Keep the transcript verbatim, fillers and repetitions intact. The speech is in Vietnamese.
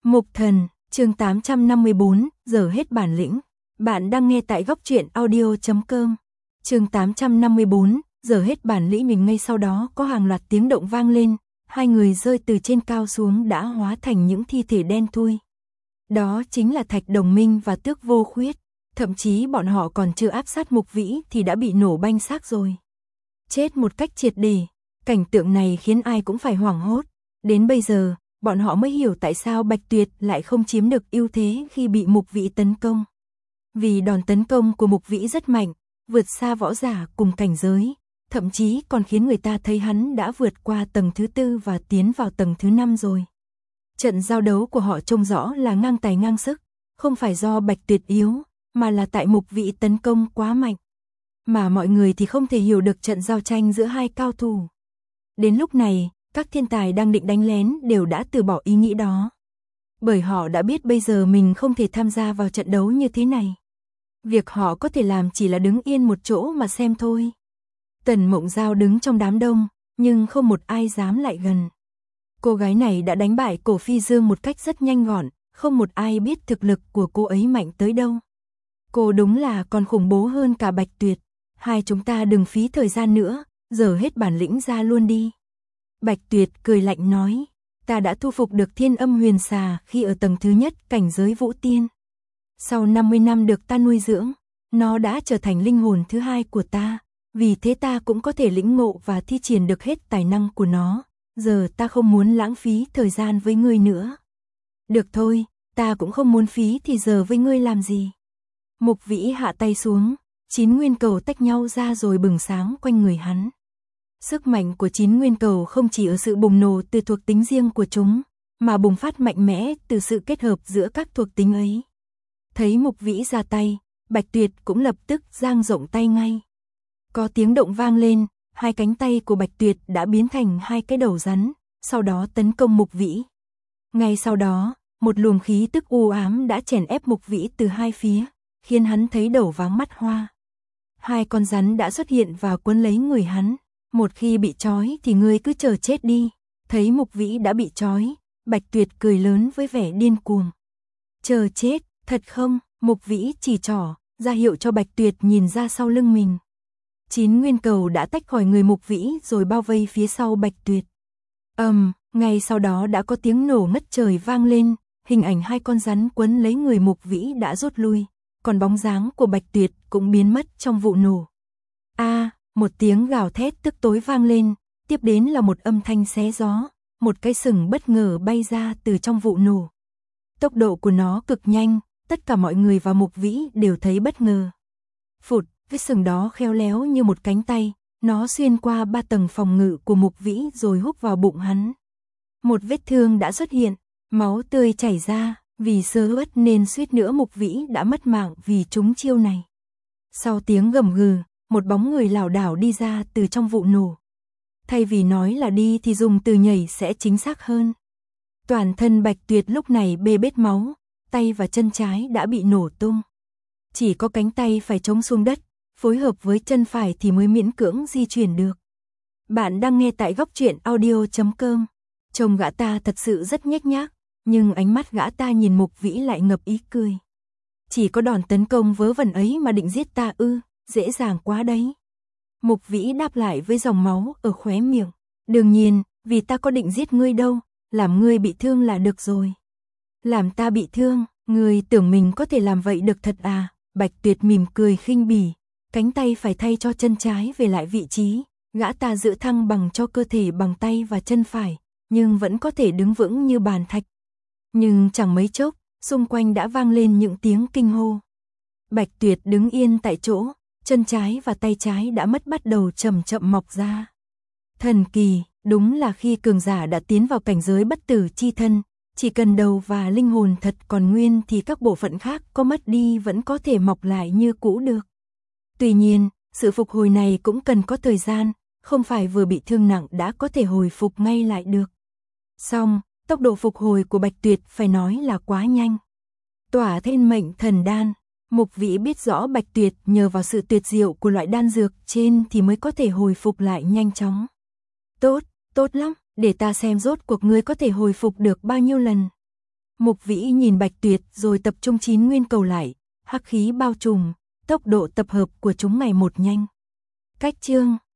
Mục Thần, chương tám trăm năm mươi bốn, giờ hết bản lĩnh. Bạn đang nghe tại góc truyện audio chấm com. Chương tám trăm năm mươi bốn, giờ hết bản lĩnh. Mình ngay sau đó có hàng loạt tiếng động vang lên, hai người rơi từ trên cao xuống đã hóa thành những thi thể đen thui. Đó chính là Thạch Đồng Minh và Tước Vô Khuyết, thậm chí bọn họ còn chưa áp sát Mục Vĩ thì đã bị nổ banh xác rồi. Chết một cách triệt để, cảnh tượng này khiến ai cũng phải hoảng hốt. Đến bây giờ, bọn họ mới hiểu tại sao Bạch Tuyệt lại không chiếm được ưu thế khi bị Mục Vĩ tấn công. Vì đòn tấn công của Mục Vĩ rất mạnh, vượt xa võ giả cùng cảnh giới, thậm chí còn khiến người ta thấy hắn đã vượt qua tầng thứ tư và tiến vào tầng thứ năm rồi. Trận giao đấu của họ trông rõ là ngang tài ngang sức, không phải do Bạch Tuyệt yếu, mà là tại Mục Vĩ tấn công quá mạnh. Mà mọi người thì không thể hiểu được trận giao tranh giữa hai cao thủ. Đến lúc này, các thiên tài đang định đánh lén đều đã từ bỏ ý nghĩ đó. Bởi họ đã biết bây giờ mình không thể tham gia vào trận đấu như thế này. Việc họ có thể làm chỉ là đứng yên một chỗ mà xem thôi. Tần Mộng Giao đứng trong đám đông, nhưng không một ai dám lại gần. Cô gái này đã đánh bại Cổ Phi Dương một cách rất nhanh gọn, không một ai biết thực lực của cô ấy mạnh tới đâu. Cô đúng là còn khủng bố hơn cả Bạch Tuyệt. Hai chúng ta đừng phí thời gian nữa, giờ hết bản lĩnh ra luôn đi. Bạch Tuyệt cười lạnh nói, ta đã thu phục được Thiên Âm Huyền Xà khi ở tầng thứ nhất cảnh giới Vũ Tiên. Sau năm mươi năm được ta nuôi dưỡng, nó đã trở thành linh hồn thứ hai của ta, vì thế ta cũng có thể lĩnh ngộ và thi triển được hết tài năng của nó. Giờ ta không muốn lãng phí thời gian với ngươi nữa. Được thôi, ta cũng không muốn phí thì giờ với ngươi làm gì. Mục Vĩ hạ tay xuống, chín nguyên cầu tách nhau ra rồi bừng sáng quanh người hắn. Sức mạnh của chín nguyên cầu không chỉ ở sự bùng nổ từ thuộc tính riêng của chúng, mà bùng phát mạnh mẽ từ sự kết hợp giữa các thuộc tính ấy. Thấy Mục Vĩ ra tay, Bạch Tuyệt cũng lập tức dang rộng tay ngay. Có tiếng động vang lên, hai cánh tay của Bạch Tuyệt đã biến thành hai cái đầu rắn, sau đó tấn công Mục Vĩ. Ngay sau đó, một luồng khí tức u ám đã chèn ép Mục Vĩ từ hai phía, khiến hắn thấy đầu váng mắt hoa. Hai con rắn đã xuất hiện và cuốn lấy người hắn. Một khi bị trói thì ngươi cứ chờ chết đi. Thấy Mục Vĩ đã bị trói, Bạch Tuyệt cười lớn với vẻ điên cuồng. Chờ chết, thật không? Mục Vĩ chỉ trỏ, ra hiệu cho Bạch Tuyệt nhìn ra sau lưng mình. Chín nguyên cầu đã tách khỏi người Mục Vĩ rồi bao vây phía sau Bạch Tuyệt. Ầm, um, ngay sau đó đã có tiếng nổ ngất trời vang lên, hình ảnh hai con rắn quấn lấy người Mục Vĩ đã rút lui, còn bóng dáng của Bạch Tuyệt cũng biến mất trong vụ nổ. A, à, một tiếng gào thét tức tối vang lên, tiếp đến là một âm thanh xé gió, một cái sừng bất ngờ bay ra từ trong vụ nổ. Tốc độ của nó cực nhanh, tất cả mọi người và Mục Vĩ đều thấy bất ngờ. Phụt, cái sừng đó khéo léo như một cánh tay, nó xuyên qua ba tầng phòng ngự của Mục Vĩ rồi húc vào bụng hắn. Một vết thương đã xuất hiện, máu tươi chảy ra, vì sơ suất nên suýt nữa Mục Vĩ đã mất mạng vì trúng chiêu này. Sau tiếng gầm gừ, một bóng người lảo đảo đi ra từ trong vụ nổ. Thay vì nói là đi thì dùng từ nhảy sẽ chính xác hơn. Toàn thân Bạch Tuyệt lúc này bê bết máu, tay và chân trái đã bị nổ tung. Chỉ có cánh tay phải chống xuống đất, phối hợp với chân phải thì mới miễn cưỡng di chuyển được. Bạn đang nghe tại góc truyện audio chấm com. Trông gã ta thật sự rất nhếch nhác, nhưng ánh mắt gã ta nhìn Mục Vĩ lại ngập ý cười. Chỉ có đòn tấn công vớ vẩn ấy mà định giết ta ư? Dễ dàng quá đấy. Mục Vĩ đáp lại với dòng máu ở khóe miệng. Đương nhiên, vì ta có định giết ngươi đâu, làm ngươi bị thương là được rồi. Làm ta bị thương, ngươi tưởng mình có thể làm vậy được thật à? Bạch Tuyệt mỉm cười khinh bỉ, cánh tay phải thay cho chân trái về lại vị trí, gã ta giữ thăng bằng cho cơ thể bằng tay và chân phải, nhưng vẫn có thể đứng vững như bàn thạch. Nhưng chẳng mấy chốc, xung quanh đã vang lên những tiếng kinh hô. Bạch Tuyệt đứng yên tại chỗ, chân trái và tay trái đã mất bắt đầu chậm chậm mọc ra. Thần kỳ, đúng là khi cường giả đã tiến vào cảnh giới bất tử chi thân, chỉ cần đầu và linh hồn thật còn nguyên thì các bộ phận khác có mất đi vẫn có thể mọc lại như cũ được. Tuy nhiên, sự phục hồi này cũng cần có thời gian, không phải vừa bị thương nặng đã có thể hồi phục ngay lại được. Song, tốc độ phục hồi của Bạch Tuyệt phải nói là quá nhanh. Tỏa Thiên Mệnh Thần Đan. Mục Vĩ biết rõ Bạch Tuyệt nhờ vào sự tuyệt diệu của loại đan dược trên thì mới có thể hồi phục lại nhanh chóng. Tốt, tốt lắm, để ta xem rốt cuộc ngươi có thể hồi phục được bao nhiêu lần. Mục Vĩ nhìn Bạch Tuyệt rồi tập trung chín nguyên cầu lại, hắc khí bao trùm, tốc độ tập hợp của chúng ngày một nhanh. Cách chương